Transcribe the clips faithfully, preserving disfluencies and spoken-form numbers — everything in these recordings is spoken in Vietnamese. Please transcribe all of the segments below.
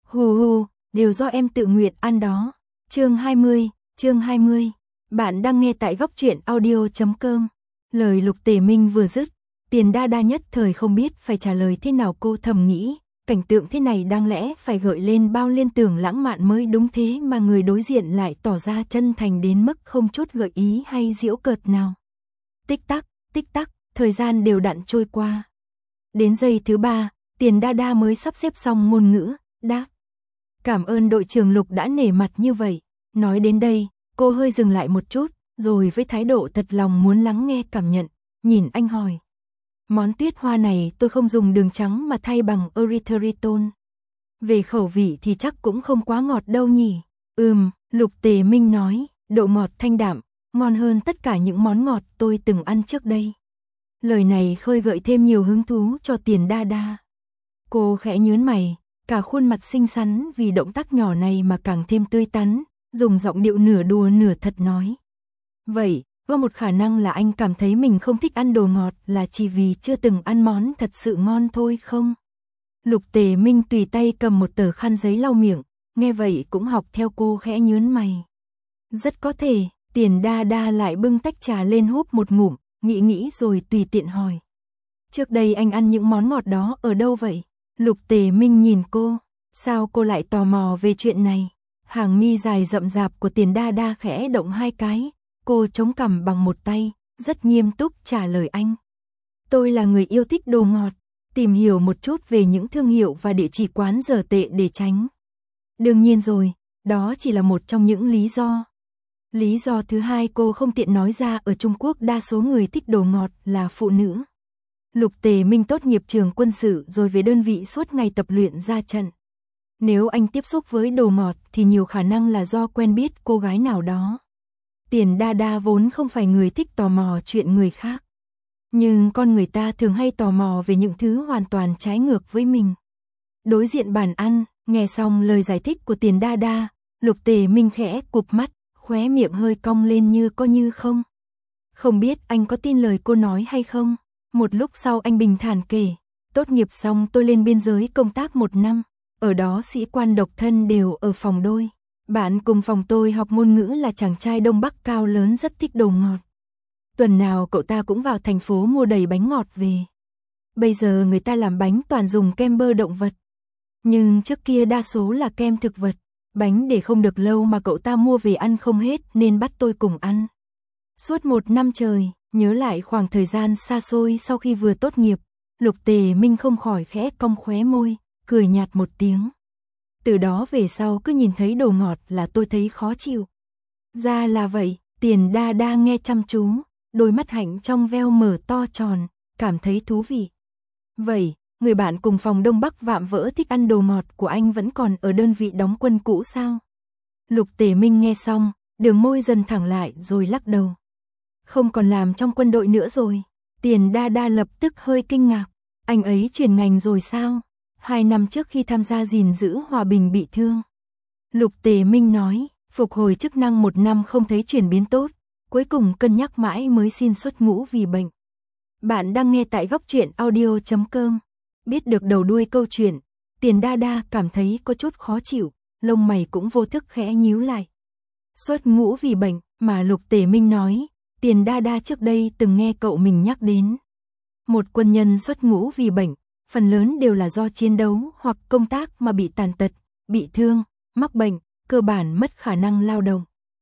Hù hù, đều do em tự nguyện ăn đó. Chương hai mươi, chương hai mươi. Bạn đang nghe tại góc truyện audio chấm com. Lời Lục Tề Minh vừa dứt, Tiền Đa Đa nhất thời không biết phải trả lời thế nào, cô thầm nghĩ, cảnh tượng thế này đáng lẽ phải gợi lên bao liên tưởng lãng mạn mới đúng, thế mà người đối diện lại tỏ ra chân thành đến mức không chút gợi ý hay giễu cợt nào. Tích tắc, tích tắc, thời gian đều đặn trôi qua. Đến giây thứ ba, Tiền Đa Đa mới sắp xếp xong ngôn ngữ, đáp. Cảm ơn đội trưởng Lục đã nể mặt như vậy. Nói đến đây, cô hơi dừng lại một chút, rồi với thái độ thật lòng muốn lắng nghe cảm nhận, nhìn anh hỏi. Món tuyết hoa này tôi không dùng đường trắng mà thay bằng erythritol. Về khẩu vị thì chắc cũng không quá ngọt đâu nhỉ? Ừm, Lục Tề Minh nói, độ ngọt thanh đạm, ngon hơn tất cả những món ngọt tôi từng ăn trước đây. Lời này khơi gợi thêm nhiều hứng thú cho Tiền Đa Đa. Cô khẽ nhướng mày, cả khuôn mặt xinh xắn vì động tác nhỏ này mà càng thêm tươi tắn, dùng giọng điệu nửa đùa nửa thật nói. Vậy, có một khả năng là anh cảm thấy mình không thích ăn đồ ngọt là chỉ vì chưa từng ăn món thật sự ngon thôi không? Lục Tề Minh tùy tay cầm một tờ khăn giấy lau miệng, nghe vậy cũng học theo cô khẽ nhướng mày. Rất có thể, Tiền Đa Đa lại bưng tách trà lên húp một ngụm, nghĩ nghĩ rồi tùy tiện hỏi. Trước đây anh ăn những món ngọt đó ở đâu vậy? Lục Tề Minh nhìn cô, sao cô lại tò mò về chuyện này? Hàng mi dài rậm rạp của Tiền Đa Đa khẽ động hai cái, cô chống cằm bằng một tay, rất nghiêm túc trả lời anh. Tôi là người yêu thích đồ ngọt, tìm hiểu một chút về những thương hiệu và địa chỉ quán dở tệ để tránh. Đương nhiên rồi, đó chỉ là một trong những lý do. Lý do thứ hai cô không tiện nói ra, ở Trung Quốc đa số người thích đồ ngọt là phụ nữ. Lục Tề Minh tốt nghiệp trường quân sự rồi về đơn vị suốt ngày tập luyện ra trận. Nếu anh tiếp xúc với đồ ngọt thì nhiều khả năng là do quen biết cô gái nào đó. Tiền Đa Đa vốn không phải người thích tò mò chuyện người khác. Nhưng con người ta thường hay tò mò về những thứ hoàn toàn trái ngược với mình. Đối diện bàn ăn, nghe xong lời giải thích của Tiền Đa Đa, Lục Tề Minh khẽ cụp mắt, khóe miệng hơi cong lên như có như không. Không biết anh có tin lời cô nói hay không? Một lúc sau anh bình thản kể, tốt nghiệp xong tôi lên biên giới công tác một năm, ở đó sĩ quan độc thân đều ở phòng đôi. Bạn cùng phòng tôi học ngôn ngữ là chàng trai Đông Bắc cao lớn rất thích đồ ngọt. Tuần nào cậu ta cũng vào thành phố mua đầy bánh ngọt về. Bây giờ người ta làm bánh toàn dùng kem bơ động vật. Nhưng trước kia đa số là kem thực vật. Bánh để không được lâu mà cậu ta mua về ăn không hết nên bắt tôi cùng ăn. Suốt một năm trời, nhớ lại khoảng thời gian xa xôi sau khi vừa tốt nghiệp, Lục Tề Minh không khỏi khẽ cong khóe môi, cười nhạt một tiếng. Từ đó về sau cứ nhìn thấy đồ ngọt là tôi thấy khó chịu. Ra là vậy, Tiền Đa Đa nghe chăm chú, đôi mắt hạnh trong veo mở to tròn, cảm thấy thú vị. Vậy, người bạn cùng phòng Đông Bắc vạm vỡ thích ăn đồ ngọt của anh vẫn còn ở đơn vị đóng quân cũ sao? Lục Tề Minh nghe xong, đường môi dần thẳng lại rồi lắc đầu. Không còn làm trong quân đội nữa rồi. Tiền Đa Đa lập tức hơi kinh ngạc. Anh ấy chuyển ngành rồi sao? Hai năm trước khi tham gia gìn giữ hòa bình bị thương. Lục Tề Minh nói, phục hồi chức năng một năm không thấy chuyển biến tốt. Cuối cùng cân nhắc mãi mới xin xuất ngũ vì bệnh. Bạn đang nghe tại góc truyện audio chấm com. Biết được đầu đuôi câu chuyện, Tiền Đa Đa cảm thấy có chút khó chịu, lông mày cũng vô thức khẽ nhíu lại. Xuất ngũ vì bệnh mà Lục Tề Minh nói, Tiền Đa Đa trước đây từng nghe cậu mình nhắc đến. Một quân nhân xuất ngũ vì bệnh, phần lớn đều là do chiến đấu hoặc công tác mà bị tàn tật, bị thương, mắc bệnh, cơ bản mất khả năng lao động.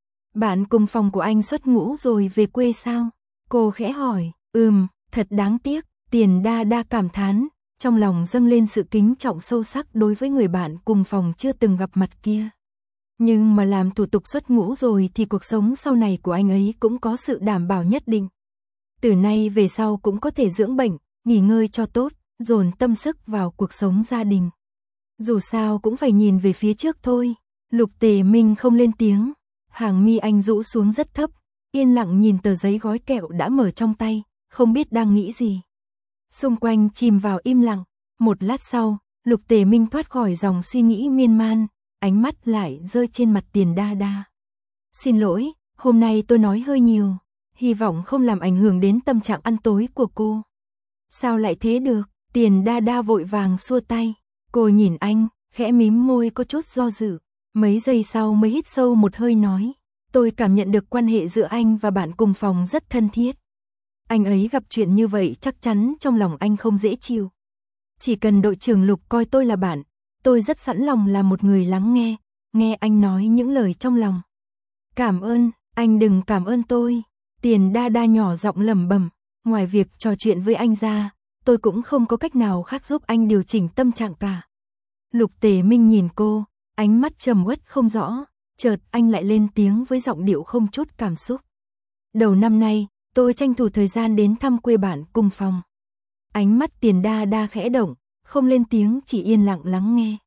Bạn cùng phòng của anh xuất ngũ rồi về quê sao? Cô khẽ hỏi, ừm, thật đáng tiếc, Tiền Đa Đa cảm thán, trong lòng dâng lên sự kính trọng sâu sắc đối với người bạn cùng phòng chưa từng gặp mặt kia. Nhưng mà làm thủ tục xuất ngũ rồi thì cuộc sống sau này của anh ấy cũng có sự đảm bảo nhất định. Từ nay về sau cũng có thể dưỡng bệnh, nghỉ ngơi cho tốt, dồn tâm sức vào cuộc sống gia đình. Dù sao cũng phải nhìn về phía trước thôi. Lục Tề Minh không lên tiếng, hàng mi anh rũ xuống rất thấp, yên lặng nhìn tờ giấy gói kẹo đã mở trong tay, không biết đang nghĩ gì. Xung quanh chìm vào im lặng, một lát sau, Lục Tề Minh thoát khỏi dòng suy nghĩ miên man, ánh mắt lại rơi trên mặt Tiền Đa Đa. Xin lỗi, hôm nay tôi nói hơi nhiều, hy vọng không làm ảnh hưởng đến tâm trạng ăn tối của cô. Sao lại thế được? Tiền Đa Đa vội vàng xua tay, cô nhìn anh, khẽ mím môi có chút do dự, mấy giây sau mới hít sâu một hơi nói, tôi cảm nhận được quan hệ giữa anh và bạn cùng phòng rất thân thiết. Anh ấy gặp chuyện như vậy chắc chắn trong lòng anh không dễ chịu. Chỉ cần đội trưởng Lục coi tôi là bạn, tôi rất sẵn lòng là một người lắng nghe, nghe anh nói những lời trong lòng. Cảm ơn, anh đừng cảm ơn tôi. Tiền Đa Đa nhỏ giọng lẩm bẩm, ngoài việc trò chuyện với anh ra, tôi cũng không có cách nào khác giúp anh điều chỉnh tâm trạng cả. Lục Tề Minh nhìn cô, ánh mắt trầm uất không rõ, chợt anh lại lên tiếng với giọng điệu không chút cảm xúc. Đầu năm nay, tôi tranh thủ thời gian đến thăm quê bạn cùng phòng. Ánh mắt Tiền Đa Đa khẽ động, không lên tiếng chỉ yên lặng lắng nghe.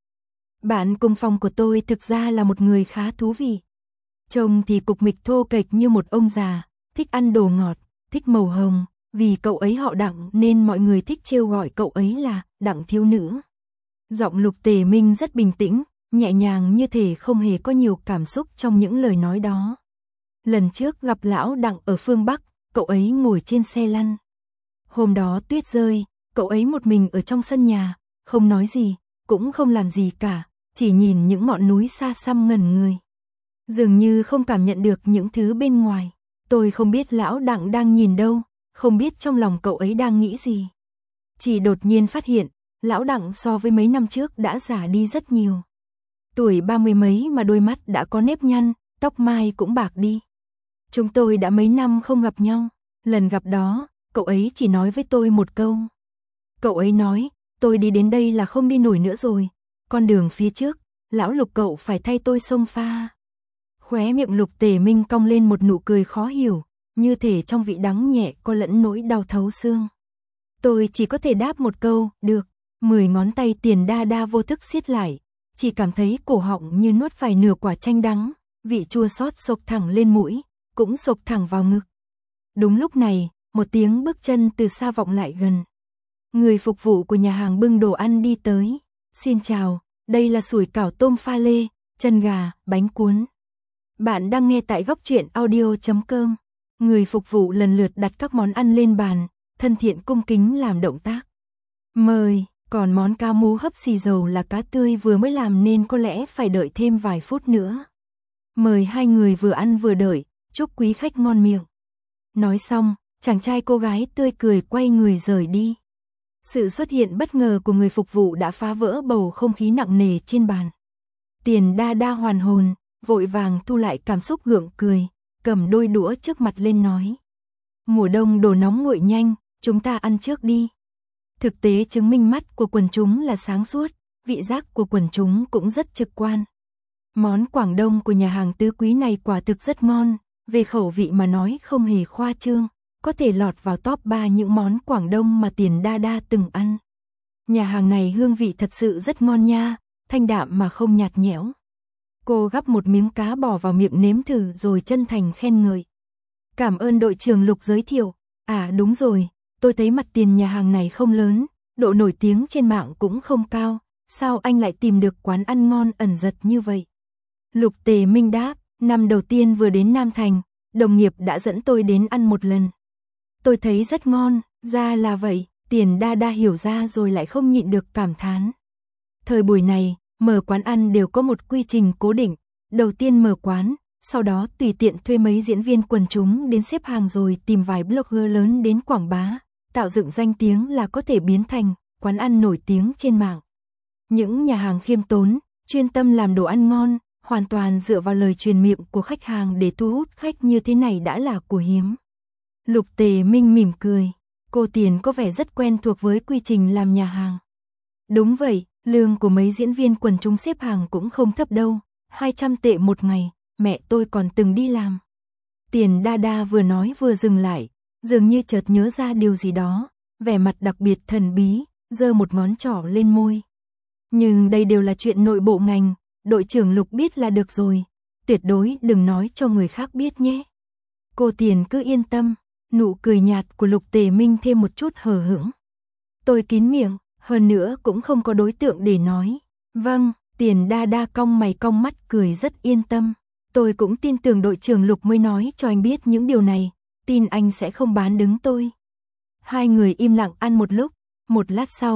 Bạn cùng phòng của tôi thực ra là một người khá thú vị. Trông thì cục mịch thô kệch như một ông già, thích ăn đồ ngọt, thích màu hồng, vì cậu ấy họ Đặng nên mọi người thích trêu gọi cậu ấy là Đặng thiếu nữ. Giọng Lục Tề Minh rất bình tĩnh, nhẹ nhàng như thể không hề có nhiều cảm xúc trong những lời nói đó. Lần trước gặp lão Đặng ở phương Bắc, cậu ấy ngồi trên xe lăn. Hôm đó tuyết rơi, cậu ấy một mình ở trong sân nhà, không nói gì, cũng không làm gì cả, chỉ nhìn những ngọn núi xa xăm ngẩn người. Dường như không cảm nhận được những thứ bên ngoài. Tôi không biết lão Đặng đang nhìn đâu, không biết trong lòng cậu ấy đang nghĩ gì. Chỉ đột nhiên phát hiện, lão Đặng so với mấy năm trước đã già đi rất nhiều. Tuổi ba mươi mấy mà đôi mắt đã có nếp nhăn, tóc mai cũng bạc đi. Chúng tôi đã mấy năm không gặp nhau, lần gặp đó, cậu ấy chỉ nói với tôi một câu. Cậu ấy nói, tôi đi đến đây là không đi nổi nữa rồi, con đường phía trước, lão Lục cậu phải thay tôi xông pha. Khóe miệng Lục Tề Minh cong lên một nụ cười khó hiểu, như thể trong vị đắng nhẹ có lẫn nỗi đau thấu xương. Tôi chỉ có thể đáp một câu, được, mười ngón tay Tiền Đa Đa vô thức siết lại, chỉ cảm thấy cổ họng như nuốt phải nửa quả chanh đắng, vị chua xót xộc thẳng lên mũi, cũng xộc thẳng vào ngực. Đúng lúc này, một tiếng bước chân từ xa vọng lại gần. Người phục vụ của nhà hàng bưng đồ ăn đi tới. Xin chào, đây là sủi cảo tôm pha lê, chân gà, bánh cuốn. Bạn đang nghe tại góc truyện audio chấm com. Người phục vụ lần lượt đặt các món ăn lên bàn, thân thiện cung kính làm động tác. Mời, còn món cá mú hấp xì dầu là cá tươi vừa mới làm nên có lẽ phải đợi thêm vài phút nữa. Mời hai người vừa ăn vừa đợi, chúc quý khách ngon miệng. Nói xong, chàng trai cô gái tươi cười quay người rời đi. Sự xuất hiện bất ngờ của người phục vụ đã phá vỡ bầu không khí nặng nề trên bàn. Tiền Đa Đa hoàn hồn, vội vàng thu lại cảm xúc gượng cười, cầm đôi đũa trước mặt lên nói. Mùa đông đồ nóng nguội nhanh, chúng ta ăn trước đi. Thực tế chứng minh mắt của quần chúng là sáng suốt, vị giác của quần chúng cũng rất trực quan. Món Quảng Đông của nhà hàng tứ quý này quả thực rất ngon, về khẩu vị mà nói không hề khoa trương, có thể lọt vào top ba những món Quảng Đông mà Tiền Đa Đa từng ăn. Nhà hàng này hương vị thật sự rất ngon nha, thanh đạm mà không nhạt nhẽo. Cô gắp một miếng cá bỏ vào miệng nếm thử rồi chân thành khen ngợi. Cảm ơn đội trưởng Lục giới thiệu. À đúng rồi, tôi thấy mặt tiền nhà hàng này không lớn, độ nổi tiếng trên mạng cũng không cao, sao anh lại tìm được quán ăn ngon ẩn giật như vậy? Lục Tề Minh đáp, năm đầu tiên vừa đến Nam Thành, đồng nghiệp đã dẫn tôi đến ăn một lần. Tôi thấy rất ngon, ra là vậy, Tiền Đa Đa hiểu ra rồi lại không nhịn được cảm thán. Thời buổi này, mở quán ăn đều có một quy trình cố định, đầu tiên mở quán, sau đó tùy tiện thuê mấy diễn viên quần chúng đến xếp hàng rồi tìm vài blogger lớn đến quảng bá, tạo dựng danh tiếng là có thể biến thành quán ăn nổi tiếng trên mạng. Những nhà hàng khiêm tốn, chuyên tâm làm đồ ăn ngon, hoàn toàn dựa vào lời truyền miệng của khách hàng để thu hút khách như thế này đã là của hiếm. Lục Tề Minh mỉm cười, cô Tiền có vẻ rất quen thuộc với quy trình làm nhà hàng. Đúng vậy, lương của mấy diễn viên quần chúng xếp hàng cũng không thấp đâu, hai trăm tệ một ngày, mẹ tôi còn từng đi làm. Tiền Đa Đa vừa nói vừa dừng lại, dường như chợt nhớ ra điều gì đó, vẻ mặt đặc biệt thần bí, giơ một ngón trỏ lên môi. Nhưng đây đều là chuyện nội bộ ngành, đội trưởng Lục biết là được rồi, tuyệt đối đừng nói cho người khác biết nhé. Cô Tiền cứ yên tâm, nụ cười nhạt của Lục Tề Minh thêm một chút hờ hững. Tôi kín miệng, hơn nữa cũng không có đối tượng để nói. Vâng, Tiền Đa Đa cong mày cong mắt cười rất yên tâm. Tôi cũng tin tưởng đội trưởng Lục mới nói cho anh biết những điều này, tin anh sẽ không bán đứng tôi. Hai người im lặng ăn một lúc, một lát sau,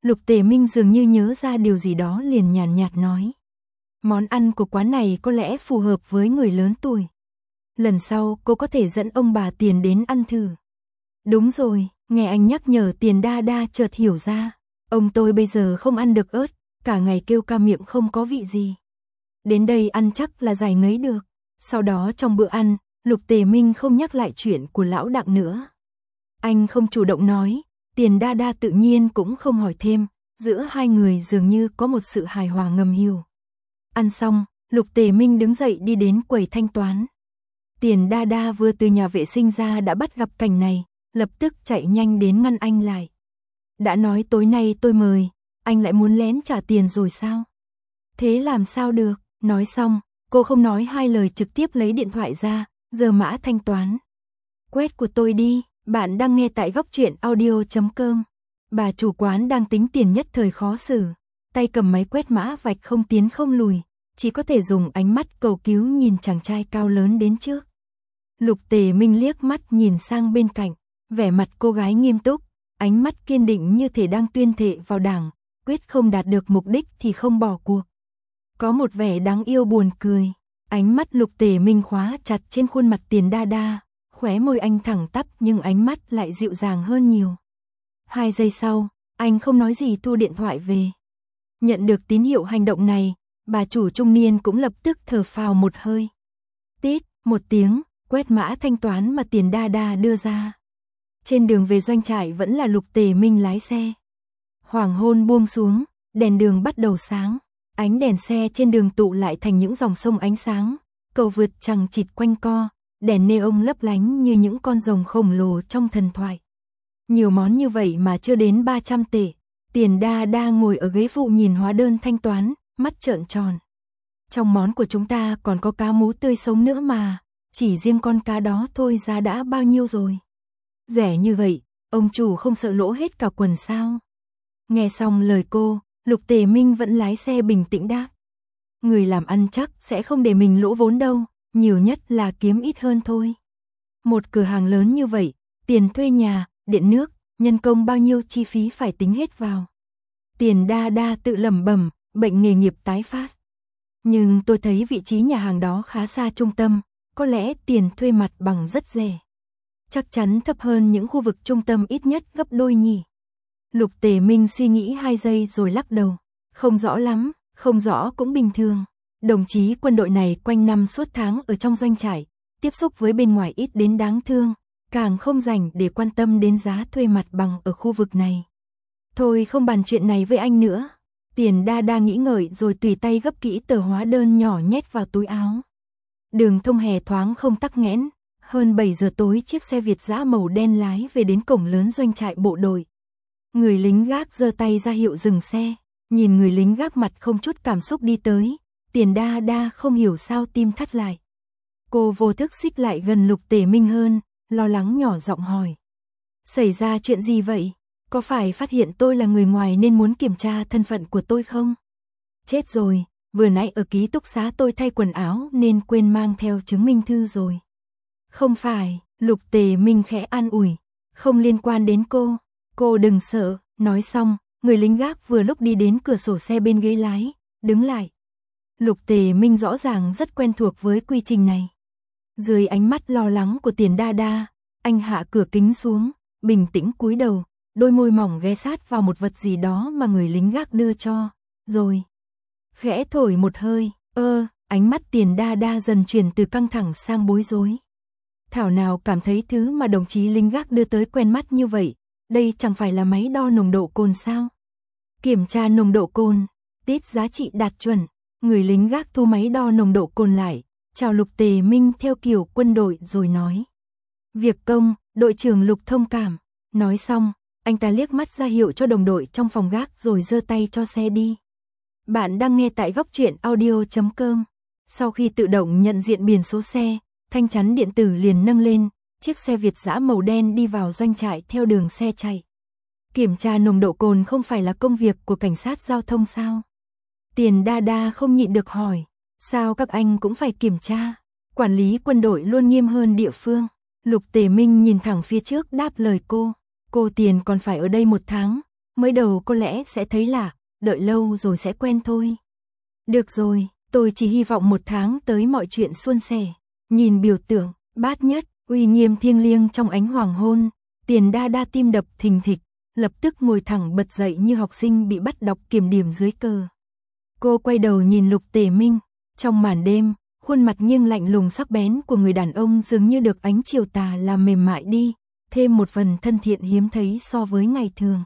Lục Tề Minh dường như nhớ ra điều gì đó liền nhàn nhạt nói. Món ăn của quán này có lẽ phù hợp với người lớn tuổi. Lần sau cô có thể dẫn ông bà Tiền đến ăn thử. Đúng rồi, nghe anh nhắc nhở Tiền đa đa chợt hiểu ra. Ông tôi bây giờ không ăn được ớt, cả ngày kêu ca miệng không có vị gì. Đến đây ăn chắc là giải ngấy được. Sau đó trong bữa ăn, Lục Tề Minh không nhắc lại chuyện của lão Đặng nữa. Anh không chủ động nói, Tiền đa đa tự nhiên cũng không hỏi thêm, giữa hai người dường như có một sự hài hòa ngầm hiểu. Ăn xong, Lục Tề Minh đứng dậy đi đến quầy thanh toán. Tiền đa đa vừa từ nhà vệ sinh ra đã bắt gặp cảnh này, lập tức chạy nhanh đến ngăn anh lại. Đã nói tối nay tôi mời, anh lại muốn lén trả tiền rồi sao? Thế làm sao được? Nói xong, cô không nói hai lời trực tiếp lấy điện thoại ra, giờ mã thanh toán. Quét của tôi đi, bạn đang nghe tại góc truyện audio chấm com. Bà chủ quán đang tính tiền nhất thời khó xử, tay cầm máy quét mã vạch không tiến không lùi, chỉ có thể dùng ánh mắt cầu cứu nhìn chàng trai cao lớn đến trước. Lục Tề Minh liếc mắt nhìn sang bên cạnh, vẻ mặt cô gái nghiêm túc, ánh mắt kiên định như thể đang tuyên thệ vào đảng, quyết không đạt được mục đích thì không bỏ cuộc. Có một vẻ đáng yêu buồn cười, ánh mắt Lục Tề Minh khóa chặt trên khuôn mặt Tiền đa đa, khóe môi anh thẳng tắp nhưng ánh mắt lại dịu dàng hơn nhiều. Hai giây sau, anh không nói gì thu điện thoại về. Nhận được tín hiệu hành động này, bà chủ trung niên cũng lập tức thở phào một hơi. Tít, một tiếng, quét mã thanh toán mà Tiền đa đa đưa ra. Trên đường về doanh trại vẫn là Lục Tề Minh lái xe. Hoàng hôn buông xuống, đèn đường bắt đầu sáng. Ánh đèn xe trên đường tụ lại thành những dòng sông ánh sáng. Cầu vượt chằng chịt quanh co, đèn neon lấp lánh như những con rồng khổng lồ trong thần thoại. Nhiều món như vậy mà chưa đến ba trăm tệ. Tiền đa đa ngồi ở ghế phụ nhìn hóa đơn thanh toán, mắt trợn tròn. Trong món của chúng ta còn có cá mú tươi sống nữa mà, chỉ riêng con cá đó thôi giá đã bao nhiêu rồi. Rẻ như vậy, ông chủ không sợ lỗ hết cả quần sao? Nghe xong lời cô, Lục Tề Minh vẫn lái xe bình tĩnh đáp. Người làm ăn chắc sẽ không để mình lỗ vốn đâu, nhiều nhất là kiếm ít hơn thôi. Một cửa hàng lớn như vậy, tiền thuê nhà, điện nước, nhân công bao nhiêu chi phí phải tính hết vào. Tiền đa đa tự lẩm bẩm, bệnh nghề nghiệp tái phát. Nhưng tôi thấy vị trí nhà hàng đó khá xa trung tâm, có lẽ tiền thuê mặt bằng rất rẻ. Chắc chắn thấp hơn những khu vực trung tâm ít nhất gấp đôi nhỉ. Lục Tề Minh suy nghĩ hai giây rồi lắc đầu. Không rõ lắm, không rõ cũng bình thường. Đồng chí quân đội này quanh năm suốt tháng ở trong doanh trại, tiếp xúc với bên ngoài ít đến đáng thương, càng không rảnh để quan tâm đến giá thuê mặt bằng ở khu vực này. Thôi không bàn chuyện này với anh nữa. Tiền đa đa nghĩ ngợi rồi tùy tay gấp kỹ tờ hóa đơn nhỏ nhét vào túi áo. Đường thông hè thoáng không tắc nghẽn. Hơn bảy giờ tối chiếc xe Việt dã màu đen lái về đến cổng lớn doanh trại bộ đội. Người lính gác giơ tay ra hiệu dừng xe, nhìn người lính gác mặt không chút cảm xúc đi tới, Tiền đa đa không hiểu sao tim thắt lại. Cô vô thức xích lại gần Lục Tề Minh hơn, lo lắng nhỏ giọng hỏi. Xảy ra chuyện gì vậy? Có phải phát hiện tôi là người ngoài nên muốn kiểm tra thân phận của tôi không? Chết rồi, vừa nãy ở ký túc xá tôi thay quần áo nên quên mang theo chứng minh thư rồi. Không phải, Lục Tề Minh khẽ an ủi, không liên quan đến cô, cô đừng sợ. Nói xong, người lính gác vừa lúc đi đến cửa sổ xe bên ghế lái, đứng lại. Lục Tề Minh rõ ràng rất quen thuộc với quy trình này. Dưới ánh mắt lo lắng của Tiền đa đa, anh hạ cửa kính xuống, bình tĩnh cúi đầu, đôi môi mỏng ghé sát vào một vật gì đó mà người lính gác đưa cho, rồi khẽ thổi một hơi, ơ, ánh mắt Tiền đa đa dần chuyển từ căng thẳng sang bối rối. Thảo nào cảm thấy thứ mà đồng chí lính gác đưa tới quen mắt như vậy, đây chẳng phải là máy đo nồng độ cồn sao? Kiểm tra nồng độ cồn, tít giá trị đạt chuẩn, người lính gác thu máy đo nồng độ cồn lại, chào Lục Tề Minh theo kiểu quân đội rồi nói. Việc công, đội trưởng Lục thông cảm. Nói xong, anh ta liếc mắt ra hiệu cho đồng đội trong phòng gác rồi giơ tay cho xe đi. Bạn đang nghe tại góc truyện audio chấm com. Sau khi tự động nhận diện biển số xe, thanh chắn điện tử liền nâng lên, chiếc xe Việt dã màu đen đi vào doanh trại theo đường xe chạy. Kiểm tra nồng độ cồn không phải là công việc của cảnh sát giao thông sao? Tiền đa đa không nhịn được hỏi, sao các anh cũng phải kiểm tra? Quản lý quân đội luôn nghiêm hơn địa phương. Lục Tề Minh nhìn thẳng phía trước đáp lời cô, cô Tiền còn phải ở đây một tháng, Mới đầu có lẽ sẽ thấy lạ, đợi lâu rồi sẽ quen thôi. Được rồi, tôi chỉ hy vọng một tháng tới mọi chuyện suôn sẻ. Nhìn biểu tượng, bát nhất, uy nghiêm thiêng liêng trong ánh hoàng hôn, Tiền Đa Đa tim đập thình thịch, lập tức ngồi thẳng bật dậy như học sinh bị bắt đọc kiểm điểm dưới cờ. Cô quay đầu nhìn Lục Tề Minh, trong màn đêm, khuôn mặt nghiêng lạnh lùng sắc bén của người đàn ông dường như được ánh chiều tà làm mềm mại đi, thêm một phần thân thiện hiếm thấy so với ngày thường.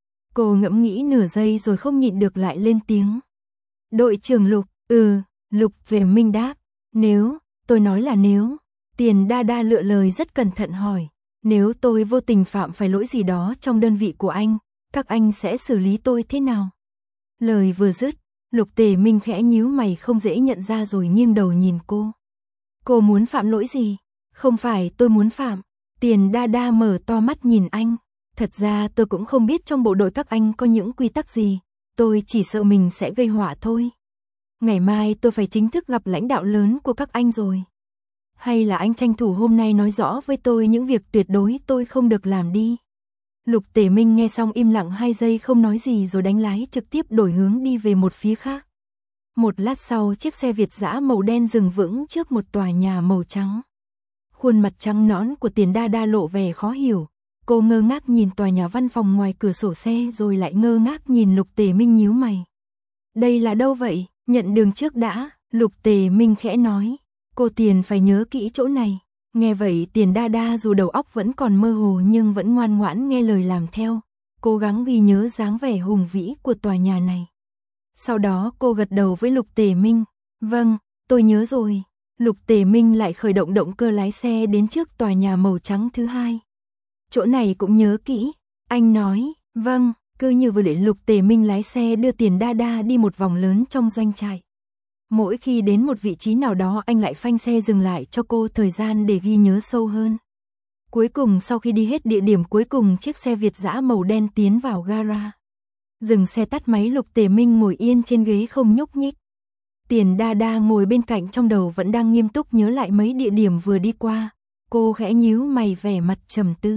Cô ngẫm nghĩ nửa giây rồi không nhịn được lại lên tiếng. Đội trưởng Lục, ừ, Lục Tề Minh đáp, nếu, tôi nói là nếu. Tiền Đa Đa lựa lời rất cẩn thận hỏi, nếu tôi vô tình phạm phải lỗi gì đó trong đơn vị của anh, các anh sẽ xử lý tôi thế nào? Lời vừa dứt, Lục Tề Minh khẽ nhíu mày không dễ nhận ra rồi nghiêng đầu nhìn cô. Cô muốn phạm lỗi gì? Không phải tôi muốn phạm. Tiền Đa Đa mở to mắt nhìn anh. Thật ra tôi cũng không biết trong bộ đội các anh có những quy tắc gì, tôi chỉ sợ mình sẽ gây họa thôi. Ngày mai tôi phải chính thức gặp lãnh đạo lớn của các anh rồi. Hay là anh tranh thủ hôm nay nói rõ với tôi những việc tuyệt đối tôi không được làm đi. Lục Tề Minh nghe xong im lặng hai giây không nói gì rồi đánh lái trực tiếp đổi hướng đi về một phía khác. Một lát sau chiếc xe Việt dã màu đen dừng vững trước một tòa nhà màu trắng. Khuôn mặt trắng nõn của Tiền Đa Đa lộ vẻ khó hiểu. Cô ngơ ngác nhìn tòa nhà văn phòng ngoài cửa sổ xe rồi lại ngơ ngác nhìn Lục Tề Minh nhíu mày. Đây là đâu vậy? Nhận đường trước đã, Lục Tề Minh khẽ nói. Cô Tiền phải nhớ kỹ chỗ này. Nghe vậy Tiền Đa Đa dù đầu óc vẫn còn mơ hồ nhưng vẫn ngoan ngoãn nghe lời làm theo, cố gắng ghi nhớ dáng vẻ hùng vĩ của tòa nhà này. Sau đó cô gật đầu với Lục Tề Minh, vâng, tôi nhớ rồi. Lục Tề Minh lại khởi động động cơ lái xe đến trước tòa nhà màu trắng thứ hai. Chỗ này cũng nhớ kỹ, anh nói, vâng, cứ như vừa để Lục Tề Minh lái xe đưa Tiền Đa Đa đi một vòng lớn trong doanh trại. Mỗi khi đến một vị trí nào đó anh lại phanh xe dừng lại cho cô thời gian để ghi nhớ sâu hơn. Cuối cùng sau khi đi hết địa điểm cuối cùng chiếc xe Việt dã màu đen tiến vào gara. Dừng xe tắt máy Lục Tề Minh ngồi yên trên ghế không nhúc nhích. Tiền Đa Đa ngồi bên cạnh trong đầu vẫn đang nghiêm túc nhớ lại mấy địa điểm vừa đi qua. Cô khẽ nhíu mày vẻ mặt trầm tư.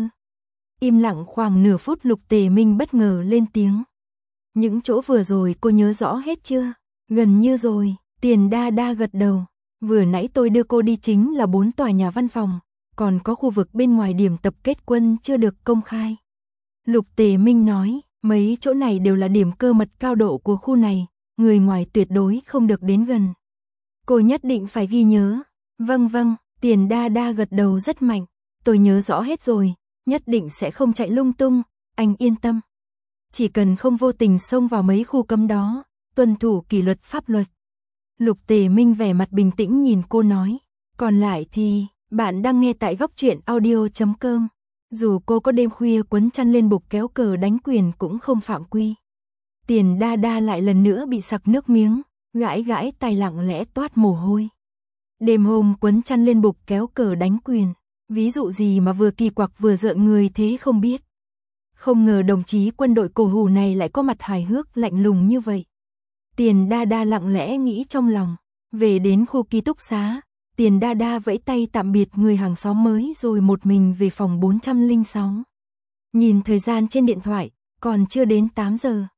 Im lặng khoảng nửa phút Lục Tề Minh bất ngờ lên tiếng. Những chỗ vừa rồi cô nhớ rõ hết chưa? Gần như rồi. Tiền Đa Đa gật đầu, vừa nãy tôi đưa cô đi chính là bốn tòa nhà văn phòng, còn có khu vực bên ngoài điểm tập kết quân chưa được công khai. Lục Tề Minh nói, mấy chỗ này đều là điểm cơ mật cao độ của khu này, người ngoài tuyệt đối không được đến gần. Cô nhất định phải ghi nhớ. Vâng vâng, Tiền Đa Đa gật đầu rất mạnh, tôi nhớ rõ hết rồi, nhất định sẽ không chạy lung tung, anh yên tâm. Chỉ cần không vô tình xông vào mấy khu cấm đó, tuân thủ kỷ luật pháp luật. Lục Tề Minh vẻ mặt bình tĩnh nhìn cô nói, còn lại thì, bạn đang nghe tại góc truyện audio chấm com. Dù cô có đêm khuya quấn chăn lên bục kéo cờ đánh quyền cũng không phạm quy. Tiền Đa Đa lại lần nữa bị sặc nước miếng, gãi gãi tay lặng lẽ toát mồ hôi. Đêm hôm quấn chăn lên bục kéo cờ đánh quyền, ví dụ gì mà vừa kỳ quặc vừa rợn người thế không biết. Không ngờ đồng chí quân đội cổ hủ này lại có mặt hài hước lạnh lùng như vậy. Tiền Đa Đa lặng lẽ nghĩ trong lòng, về đến khu ký túc xá, Tiền Đa Đa vẫy tay tạm biệt người hàng xóm mới rồi một mình về phòng bốn trăm lẻ sáu. Nhìn thời gian trên điện thoại, còn chưa đến tám giờ.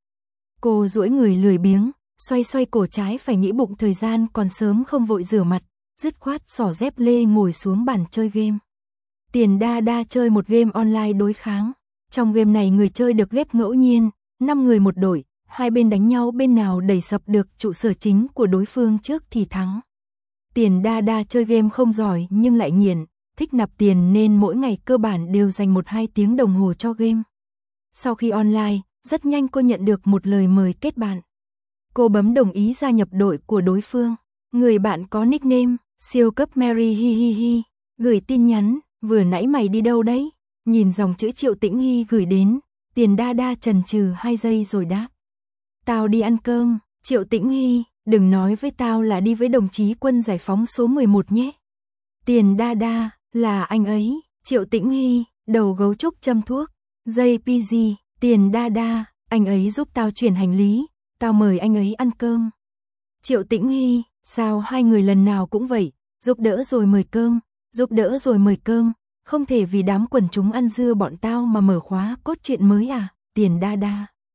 Cô duỗi người lười biếng, xoay xoay cổ trái phải nghĩ bụng thời gian còn sớm không vội rửa mặt, dứt khoát xỏ dép lê ngồi xuống bàn chơi game. Tiền Đa Đa chơi một game online đối kháng. Trong game này người chơi được ghép ngẫu nhiên, năm người một đội. Hai bên đánh nhau bên nào đẩy sập được trụ sở chính của đối phương trước thì thắng. Tiền Đa Đa chơi game không giỏi nhưng lại nghiện, thích nạp tiền nên mỗi ngày cơ bản đều dành một hai tiếng đồng hồ cho game. Sau khi online, rất nhanh cô nhận được một lời mời kết bạn. Cô bấm đồng ý gia nhập đội của đối phương. Người bạn có nickname, siêu cấp Mary hi hi hi, gửi tin nhắn, vừa nãy mày đi đâu đấy? Nhìn dòng chữ Triệu Tĩnh Hy gửi đến, Tiền Đa Đa chần chừ hai giây rồi đáp. Tao đi ăn cơm, Triệu Tĩnh Hy, đừng nói với tao là đi với đồng chí quân giải phóng số mười một nhé. Tiền Đa Đa, là anh ấy, Triệu Tĩnh Hy, đầu gấu trúc châm thuốc, dây pê giê, Tiền Đa Đa, anh ấy giúp tao chuyển hành lý, tao mời anh ấy ăn cơm. Triệu Tĩnh Hy, sao hai người lần nào cũng vậy, giúp đỡ rồi mời cơm, giúp đỡ rồi mời cơm, không thể vì đám quần chúng ăn dưa bọn tao mà mở khóa cốt truyện mới à, Tiền Đa Đa.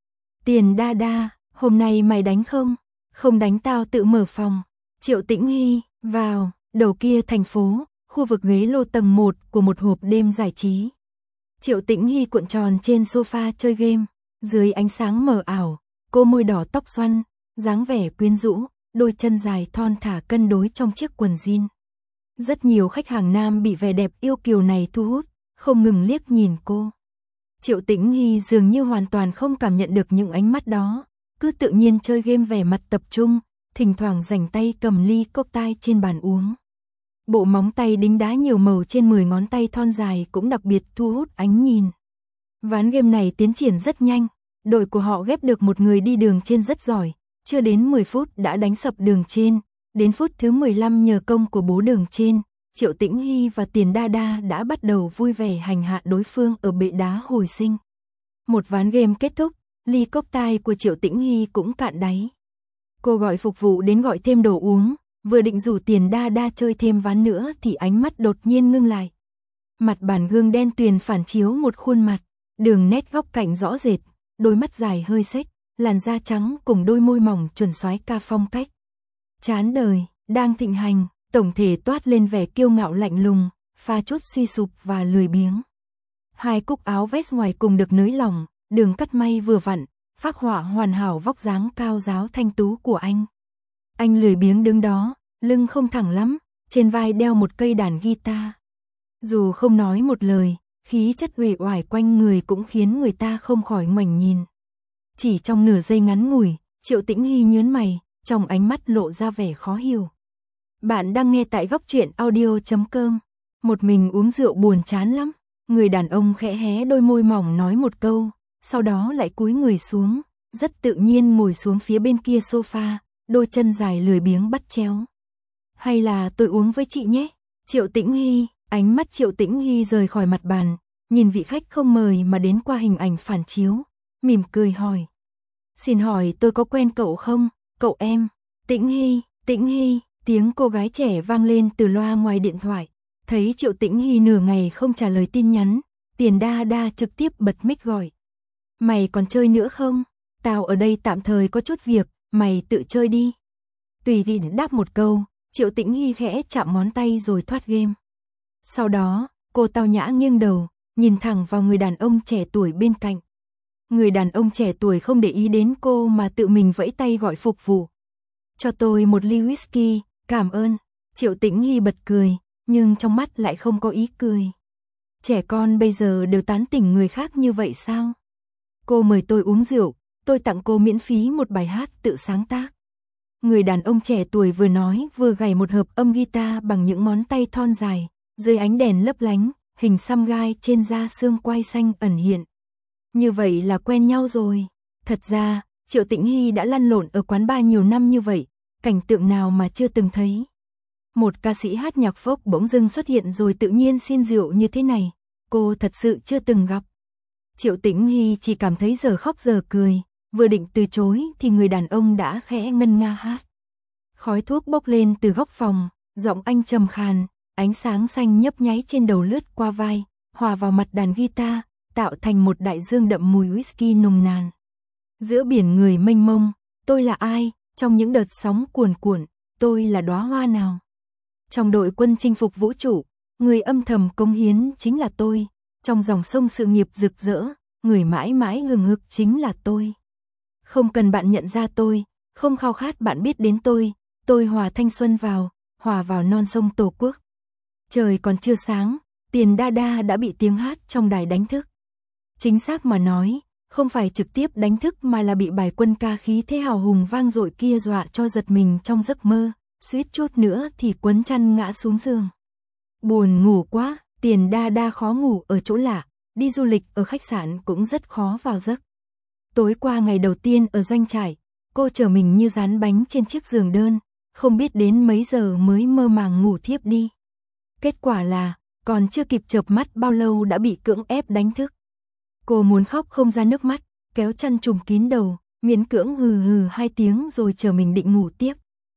Tiền đa đa, hôm nay mày đánh không? Không đánh tao tự mở phòng. Triệu Tĩnh Hy, vào, đầu kia thành phố, khu vực ghế lô tầng một của một hộp đêm giải trí. Triệu Tĩnh Hy cuộn tròn trên sofa chơi game, dưới ánh sáng mờ ảo, cô môi đỏ tóc xoăn, dáng vẻ quyến rũ, đôi chân dài thon thả cân đối trong chiếc quần jean. Rất nhiều khách hàng nam bị vẻ đẹp yêu kiều này thu hút, không ngừng liếc nhìn cô. Triệu Tĩnh Hy dường như hoàn toàn không cảm nhận được những ánh mắt đó, cứ tự nhiên chơi game vẻ mặt tập trung, thỉnh thoảng rảnh tay cầm ly cocktail trên bàn uống. Bộ móng tay đính đá nhiều màu trên mười ngón tay thon dài cũng đặc biệt thu hút ánh nhìn. Ván game này tiến triển rất nhanh, đội của họ ghép được một người đi đường trên rất giỏi, chưa đến mười phút đã đánh sập đường trên, đến phút thứ mười lăm nhờ công của bố đường trên, Triệu Tĩnh Hy và Tiền Đa Đa đã bắt đầu vui vẻ hành hạ đối phương ở bệ đá hồi sinh. Một ván game kết thúc, ly cocktail của Triệu Tĩnh Hy cũng cạn đáy. Cô gọi phục vụ đến gọi thêm đồ uống, vừa định rủ Tiền Đa Đa chơi thêm ván nữa thì ánh mắt đột nhiên ngưng lại. Mặt bàn gương đen tuyền phản chiếu một khuôn mặt, đường nét góc cạnh rõ rệt, đôi mắt dài hơi xếch, làn da trắng cùng đôi môi mỏng chuẩn soái ca phong cách. Chán đời, đang thịnh hành, tổng thể toát lên vẻ kiêu ngạo lạnh lùng, pha chút suy sụp và lười biếng. Hai cúc áo vest ngoài cùng được nới lỏng, đường cắt may vừa vặn, phác họa hoàn hảo vóc dáng cao ráo thanh tú của anh. Anh lười biếng đứng đó, lưng không thẳng lắm, trên vai đeo một cây đàn guitar. Dù không nói một lời, khí chất uể oải quanh người cũng khiến người ta không khỏi ngoảnh nhìn. Chỉ trong nửa giây ngắn ngủi, Triệu Tĩnh Hy nhướng mày, trong ánh mắt lộ ra vẻ khó hiểu. Bạn đang nghe tại góc truyện audio chấm com. Một mình uống rượu buồn chán lắm. Người đàn ông khẽ hé đôi môi mỏng nói một câu, sau đó lại cúi người xuống, rất tự nhiên ngồi xuống phía bên kia sofa, đôi chân dài lười biếng bắt chéo. Hay là tôi uống với chị nhé? Triệu Tĩnh Hy, ánh mắt Triệu Tĩnh Hy rời khỏi mặt bàn, nhìn vị khách không mời mà đến qua hình ảnh phản chiếu, mỉm cười hỏi. Xin hỏi tôi có quen cậu không, cậu em? Tĩnh Hy, Tĩnh Hy, tiếng cô gái trẻ vang lên từ loa ngoài điện thoại. Thấy Triệu Tĩnh Hy nửa ngày không trả lời tin nhắn, Tiền Đa Đa trực tiếp bật mic gọi. Mày còn chơi nữa không? Tao ở đây tạm thời có chút việc, mày tự chơi đi. Tùy tiện đáp một câu, Triệu Tĩnh Hy khẽ chạm ngón tay rồi thoát game. Sau đó, cô tao nhã nghiêng đầu, nhìn thẳng vào người đàn ông trẻ tuổi bên cạnh. Người đàn ông trẻ tuổi không để ý đến cô mà tự mình vẫy tay gọi phục vụ. Cho tôi một ly whisky, cảm ơn. Triệu Tĩnh Hy bật cười, nhưng trong mắt lại không có ý cười. Trẻ con bây giờ đều tán tỉnh người khác như vậy sao? Cô mời tôi uống rượu, tôi tặng cô miễn phí một bài hát tự sáng tác. Người đàn ông trẻ tuổi vừa nói vừa gảy một hợp âm guitar bằng những ngón tay thon dài, dưới ánh đèn lấp lánh, hình xăm gai trên da xương quai xanh ẩn hiện. Như vậy là quen nhau rồi. Thật ra, Triệu Tĩnh Hy đã lăn lộn ở quán bar nhiều năm như vậy, cảnh tượng nào mà chưa từng thấy. Một ca sĩ hát nhạc folk bỗng dưng xuất hiện rồi tự nhiên xin rượu như thế này, cô thật sự chưa từng gặp. Triệu Tĩnh Hy chỉ cảm thấy giờ khóc giờ cười, vừa định từ chối thì người đàn ông đã khẽ ngân nga hát. Khói thuốc bốc lên từ góc phòng, giọng anh trầm khàn, ánh sáng xanh nhấp nháy trên đầu lướt qua vai, hòa vào mặt đàn guitar, tạo thành một đại dương đậm mùi whisky nồng nàn. Giữa biển người mênh mông, tôi là ai? Trong những đợt sóng cuồn cuộn, tôi là đóa hoa nào? Trong đội quân chinh phục vũ trụ, người âm thầm cống hiến chính là tôi. Trong dòng sông sự nghiệp rực rỡ, người mãi mãi hừng hực chính là tôi. Không cần bạn nhận ra tôi, không khao khát bạn biết đến tôi, tôi hòa thanh xuân vào, hòa vào non sông Tổ quốc. Trời còn chưa sáng, Tiền Đa Đa đã bị tiếng hát trong đài đánh thức. Chính xác mà nói, không phải trực tiếp đánh thức mà là bị bài quân ca khí thế hào hùng vang dội kia dọa cho giật mình trong giấc mơ, suýt chút nữa thì quấn chăn ngã xuống giường. Buồn ngủ quá, Tiền Đa Đa khó ngủ ở chỗ lạ, đi du lịch ở khách sạn cũng rất khó vào giấc. Tối qua ngày đầu tiên ở doanh trại, cô chờ mình như rán bánh trên chiếc giường đơn, không biết đến mấy giờ mới mơ màng ngủ thiếp đi. Kết quả là, còn chưa kịp chợp mắt bao lâu đã bị cưỡng ép đánh thức. Cô muốn khóc không ra nước mắt, kéo chăn trùm kín đầu, miễn cưỡng hừ hừ hai tiếng rồi chờ mình định ngủ tiếp.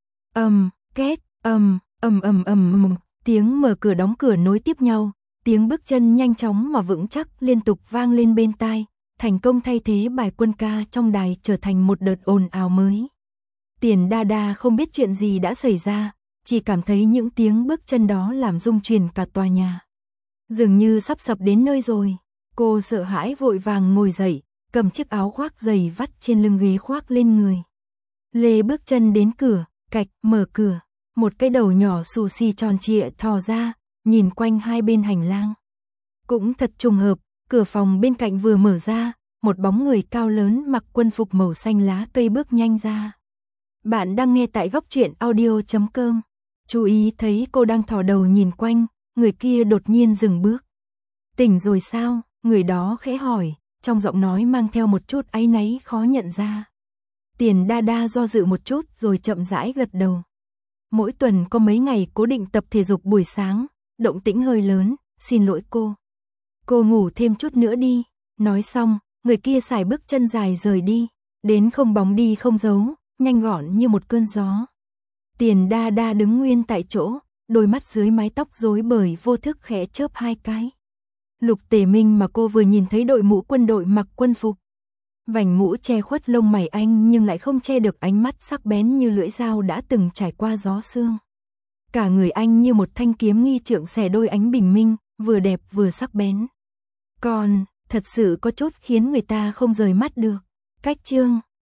Ầm, két, ầm, ầm ầm ầm ầm, tiếng mở cửa đóng cửa nối tiếp nhau, tiếng bước chân nhanh chóng mà vững chắc liên tục vang lên bên tai, thành công thay thế bài quân ca trong đài trở thành một đợt ồn ào mới. Tiền Đa Đa không biết chuyện gì đã xảy ra, chỉ cảm thấy những tiếng bước chân đó làm rung chuyển cả tòa nhà. Dường như sắp sập đến nơi rồi, cô sợ hãi vội vàng ngồi dậy, cầm chiếc áo khoác dày vắt trên lưng ghế khoác lên người. Lê bước chân đến cửa, cạch, mở cửa, một cái đầu nhỏ xù xì tròn trịa thò ra, nhìn quanh hai bên hành lang. Cũng thật trùng hợp, cửa phòng bên cạnh vừa mở ra, một bóng người cao lớn mặc quân phục màu xanh lá cây bước nhanh ra. Bạn đang nghe tại góc truyện audio chấm com. Chú ý thấy cô đang thò đầu nhìn quanh, người kia đột nhiên dừng bước. Tỉnh rồi sao? Người đó khẽ hỏi, trong giọng nói mang theo một chút áy náy khó nhận ra. Tiền Đa Đa do dự một chút rồi chậm rãi gật đầu. Mỗi tuần có mấy ngày cố định tập thể dục buổi sáng, động tĩnh hơi lớn, xin lỗi cô. Cô ngủ thêm chút nữa đi. Nói xong, người kia sải bước chân dài rời đi, đến không bóng đi không dấu, nhanh gọn như một cơn gió. Tiền Đa Đa đứng nguyên tại chỗ, đôi mắt dưới mái tóc rối bời vô thức khẽ chớp hai cái. Lục Tề Minh mà cô vừa nhìn thấy đội mũ quân đội mặc quân phục. Vành mũ che khuất lông mày anh nhưng lại không che được ánh mắt sắc bén như lưỡi dao đã từng trải qua gió sương. Cả người anh như một thanh kiếm nghi trượng xẻ đôi ánh bình minh, vừa đẹp vừa sắc bén. Còn, thật sự có chút khiến người ta không rời mắt được. Cách chương